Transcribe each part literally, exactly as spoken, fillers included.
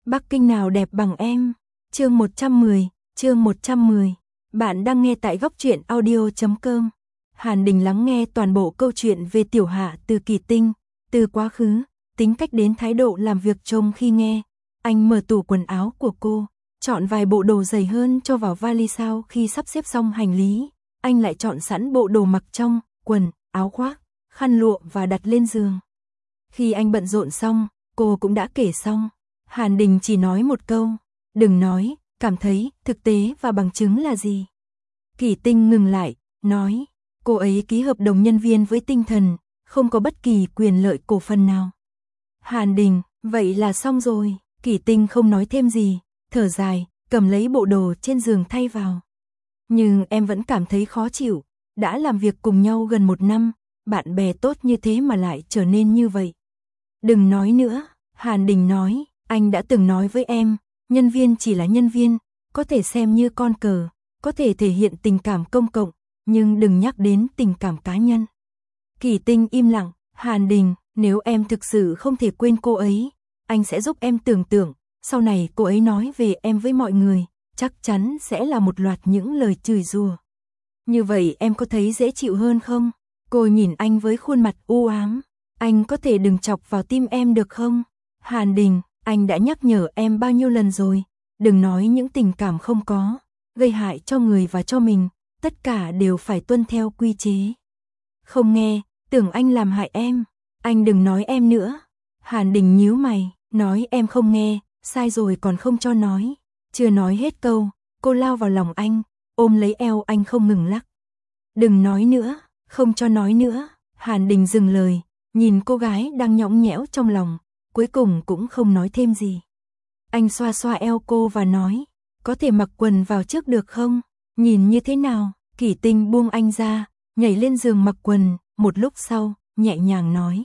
Bắc Kinh nào đẹp bằng em. Chương một trăm mười, chương một trăm mười. Bạn đang nghe tại góc truyện audio chấm com. Hàn Đình lắng nghe toàn bộ câu chuyện về Tiểu Hạ từ Kỳ Tinh, từ quá khứ, tính cách đến thái độ làm việc trông khi nghe. Anh mở tủ quần áo của cô, chọn vài bộ đồ dày hơn cho vào vali, sau khi sắp xếp xong hành lý, anh lại chọn sẵn bộ đồ mặc trong, quần, áo khoác, khăn lụa và đặt lên giường. Khi anh bận rộn xong, cô cũng đã kể xong. Hàn Đình chỉ nói một câu, đừng nói, cảm thấy, thực tế và bằng chứng là gì. Kỳ Tinh ngừng lại, nói, cô ấy ký hợp đồng nhân viên với Tinh Thần, không có bất kỳ quyền lợi cổ phần nào. Hàn Đình, vậy là xong rồi. Kỳ Tinh không nói thêm gì, thở dài, cầm lấy bộ đồ trên giường thay vào. Nhưng em vẫn cảm thấy khó chịu, đã làm việc cùng nhau gần một năm, bạn bè tốt như thế mà lại trở nên như vậy. Đừng nói nữa, Hàn Đình nói, anh đã từng nói với em, nhân viên chỉ là nhân viên, có thể xem như con cờ, có thể thể hiện tình cảm công cộng, nhưng đừng nhắc đến tình cảm cá nhân. Kỳ Tinh im lặng, Hàn Đình, nếu em thực sự không thể quên cô ấy, anh sẽ giúp em tưởng tượng, sau này cô ấy nói về em với mọi người, chắc chắn sẽ là một loạt những lời chửi rủa. Như vậy em có thấy dễ chịu hơn không? Cô nhìn anh với khuôn mặt u ám, anh có thể đừng chọc vào tim em được không? Hàn Đình, anh đã nhắc nhở em bao nhiêu lần rồi, đừng nói những tình cảm không có, gây hại cho người và cho mình, tất cả đều phải tuân theo quy chế. Không nghe, tưởng anh làm hại em, anh đừng nói em nữa. Hàn Đình nhíu mày, nói em không nghe, sai rồi còn không cho nói. Chưa nói hết câu, cô lao vào lòng anh, ôm lấy eo anh không ngừng lắc. Đừng nói nữa, không cho nói nữa. Hàn Đình dừng lời, nhìn cô gái đang nhõng nhẽo trong lòng, cuối cùng cũng không nói thêm gì. Anh xoa xoa eo cô và nói, có thể mặc quần vào trước được không? Nhìn như thế nào? Kỳ Tinh buông anh ra, nhảy lên giường mặc quần, một lúc sau, nhẹ nhàng nói.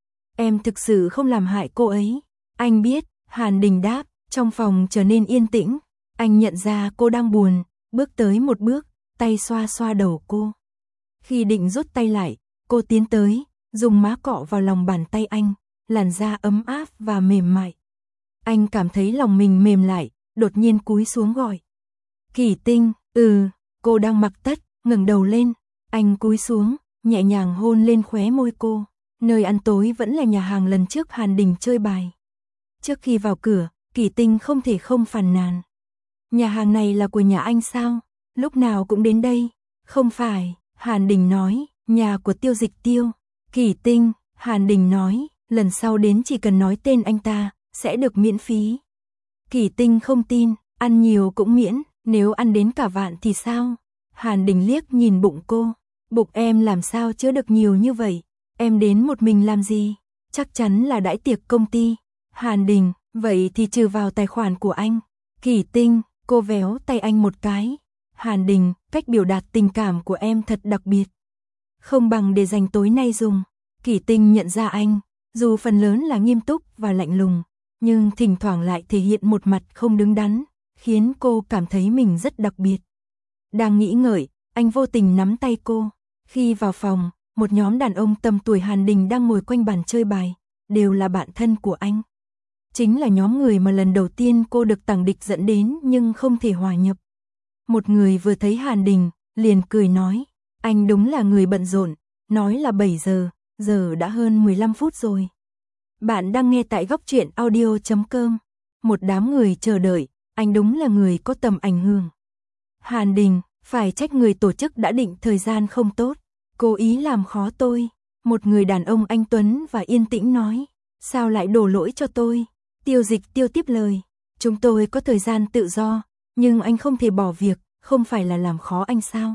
Em thực sự không làm hại cô ấy. Anh biết, Hàn Đình đáp, trong phòng trở nên yên tĩnh. Anh nhận ra cô đang buồn, bước tới một bước, tay xoa xoa đầu cô. Khi định rút tay lại, cô tiến tới, dùng má cọ vào lòng bàn tay anh, làn da ấm áp và mềm mại. Anh cảm thấy lòng mình mềm lại, đột nhiên cúi xuống gọi. Kỳ Tinh, ừ, cô đang mặc tất, ngẩng đầu lên. Anh cúi xuống, nhẹ nhàng hôn lên khóe môi cô. Nơi ăn tối vẫn là nhà hàng lần trước Hàn Đình chơi bài. Trước khi vào cửa, Kỳ Tinh không thể không phàn nàn. Nhà hàng này là của nhà anh sao? Lúc nào cũng đến đây? Không phải, Hàn Đình nói, nhà của Tiêu Dịch Tiêu. Kỳ Tinh, Hàn Đình nói, lần sau đến chỉ cần nói tên anh ta, sẽ được miễn phí. Kỳ Tinh không tin, ăn nhiều cũng miễn, nếu ăn đến cả vạn thì sao? Hàn Đình liếc nhìn bụng cô, bụng em làm sao chứa được nhiều như vậy? Em đến một mình làm gì? Chắc chắn là đãi tiệc công ty. Hàn Đình, vậy thì trừ vào tài khoản của anh. Kỳ Tinh, cô véo tay anh một cái. Hàn Đình, cách biểu đạt tình cảm của em thật đặc biệt. Không bằng để dành tối nay dùng. Kỳ Tinh nhận ra anh, dù phần lớn là nghiêm túc và lạnh lùng, nhưng thỉnh thoảng lại thể hiện một mặt không đứng đắn, khiến cô cảm thấy mình rất đặc biệt. Đang nghĩ ngợi, anh vô tình nắm tay cô. Khi vào phòng, một nhóm đàn ông tầm tuổi Hàn Đình đang ngồi quanh bàn chơi bài, đều là bạn thân của anh. Chính là nhóm người mà lần đầu tiên cô được Tằng Địch dẫn đến nhưng không thể hòa nhập. Một người vừa thấy Hàn Đình, liền cười nói, anh đúng là người bận rộn, nói là bảy giờ, giờ đã hơn mười lăm phút rồi. Bạn đang nghe tại góc truyện audio chấm com. Một đám người chờ đợi, anh đúng là người có tầm ảnh hưởng. Hàn Đình, phải trách người tổ chức đã định thời gian không tốt, cố ý làm khó tôi. Một người đàn ông anh tuấn và yên tĩnh nói, sao lại đổ lỗi cho tôi? Tiêu Dịch Tiêu tiếp lời, chúng tôi có thời gian tự do, nhưng anh không thể bỏ việc, không phải là làm khó anh sao?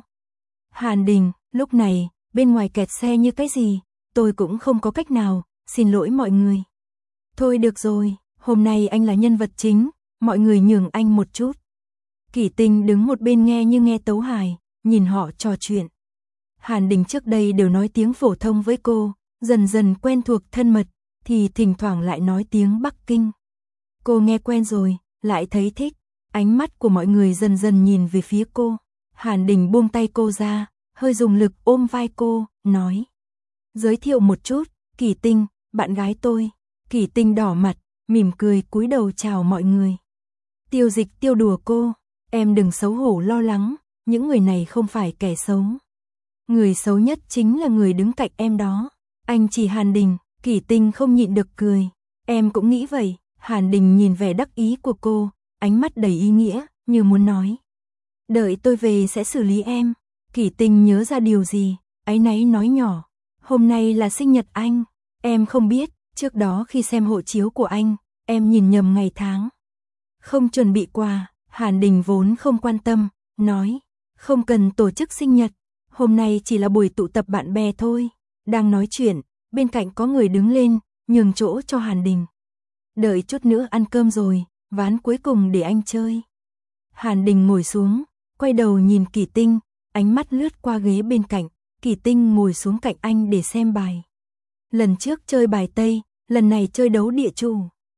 Hàn Đình, lúc này, bên ngoài kẹt xe như cái gì, tôi cũng không có cách nào, xin lỗi mọi người. Thôi được rồi, hôm nay anh là nhân vật chính, mọi người nhường anh một chút. Kỳ Tinh đứng một bên nghe như nghe tấu hài, nhìn họ trò chuyện. Hàn Đình trước đây đều nói tiếng phổ thông với cô, dần dần quen thuộc thân mật, thì thỉnh thoảng lại nói tiếng Bắc Kinh. Cô nghe quen rồi, lại thấy thích, ánh mắt của mọi người dần dần nhìn về phía cô. Hàn Đình buông tay cô ra, hơi dùng lực ôm vai cô, nói. Giới thiệu một chút, Kỳ Tinh, bạn gái tôi. Kỳ Tinh đỏ mặt, mỉm cười cúi đầu chào mọi người. Tiêu Dịch Tiêu đùa cô, em đừng xấu hổ lo lắng, những người này không phải kẻ xấu. Người xấu nhất chính là người đứng cạnh em đó. Anh chỉ Hàn Đình, Kỷ Tinh không nhịn được cười. Em cũng nghĩ vậy. Hàn Đình nhìn vẻ đắc ý của cô, ánh mắt đầy ý nghĩa, như muốn nói. Đợi tôi về sẽ xử lý em. Kỷ Tinh nhớ ra điều gì, áy náy nói nhỏ. Hôm nay là sinh nhật anh. Em không biết, trước đó khi xem hộ chiếu của anh, em nhìn nhầm ngày tháng. Không chuẩn bị quà, Hàn Đình vốn không quan tâm, nói. Không cần tổ chức sinh nhật, hôm nay chỉ là buổi tụ tập bạn bè thôi. Đang nói chuyện, bên cạnh có người đứng lên, nhường chỗ cho Hàn Đình. Đợi chút nữa ăn cơm rồi, ván cuối cùng để anh chơi. Hàn Đình ngồi xuống, quay đầu nhìn Kỷ Tinh, ánh mắt lướt qua ghế bên cạnh, Kỷ Tinh ngồi xuống cạnh anh để xem bài. Lần trước chơi bài Tây, lần này chơi đấu địa chủ.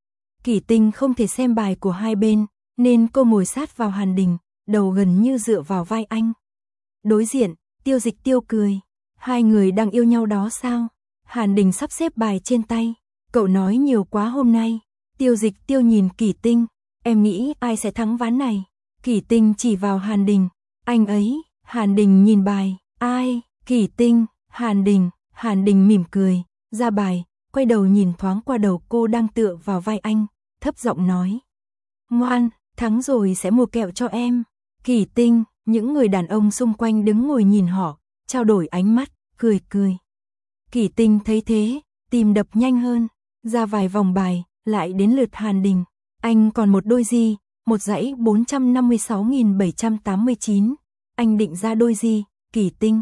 Kỷ Tinh không thể xem bài của hai bên, nên cô ngồi sát vào Hàn Đình, đầu gần như dựa vào vai anh. Đối diện, Tiêu Dịch Tiêu cười. Hai người đang yêu nhau đó sao? Hàn Đình sắp xếp bài trên tay. Cậu nói nhiều quá hôm nay. Tiêu Dịch Tiêu nhìn Kỷ Tinh. Em nghĩ ai sẽ thắng ván này? Kỷ Tinh chỉ vào Hàn Đình. Anh ấy. Hàn Đình nhìn bài. Ai? Kỷ Tinh. Hàn Đình. Hàn Đình mỉm cười, ra bài, quay đầu nhìn thoáng qua đầu cô đang tựa vào vai anh, thấp giọng nói. Ngoan, thắng rồi sẽ mua kẹo cho em. Kỷ Tinh. Những người đàn ông xung quanh đứng ngồi nhìn họ, trao đổi ánh mắt, cười cười. Kỷ Tinh thấy thế, tim đập nhanh hơn, ra vài vòng bài, lại đến lượt Hàn Đình. Anh còn một đôi gì, một dãy bốn trăm năm mươi sáu nghìn bảy trăm tám mươi chín. Anh định ra đôi gì, Kỷ Tinh.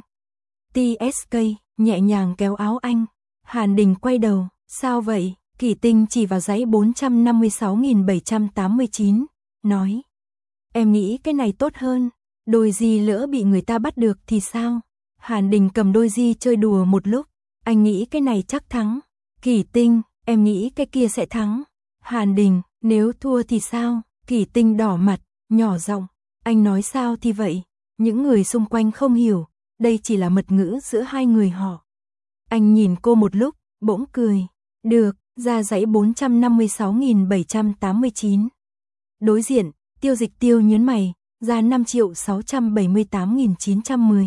tê ét ca nhẹ nhàng kéo áo anh. Hàn Đình quay đầu, sao vậy? Kỷ Tinh chỉ vào dãy bốn trăm năm mươi sáu nghìn bảy trăm tám mươi chín, nói. Em nghĩ cái này tốt hơn. Đôi gì lỡ bị người ta bắt được thì sao? Hàn Đình cầm đôi gì chơi đùa một lúc. Anh nghĩ cái này chắc thắng. Kỷ Tinh, em nghĩ cái kia sẽ thắng. Hàn Đình, nếu thua thì sao? Kỷ Tinh đỏ mặt, nhỏ giọng. Anh nói sao thì vậy? Những người xung quanh không hiểu. Đây chỉ là mật ngữ giữa hai người họ. Anh nhìn cô một lúc, bỗng cười. Được, ra dãy bốn trăm năm mươi sáu nghìn bảy trăm tám mươi chín. Đối diện, Tiêu Dịch Tiêu nhớn mày. Ra năm triệu sáu trăm bảy mươi tám nghìn chín trăm mười.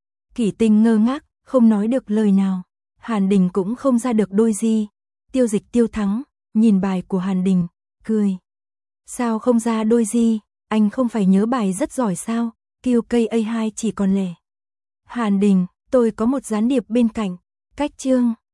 Kỷ Tinh ngơ ngác, không nói được lời nào. Hàn Đình cũng không ra được đôi gì. Tiêu Dịch Tiêu thắng, nhìn bài của Hàn Đình, cười. Sao không ra đôi gì? Anh không phải nhớ bài rất giỏi sao? Kiêu cây a hai chỉ còn lẻ. Hàn Đình, tôi có một gián điệp bên cạnh. Cách chương.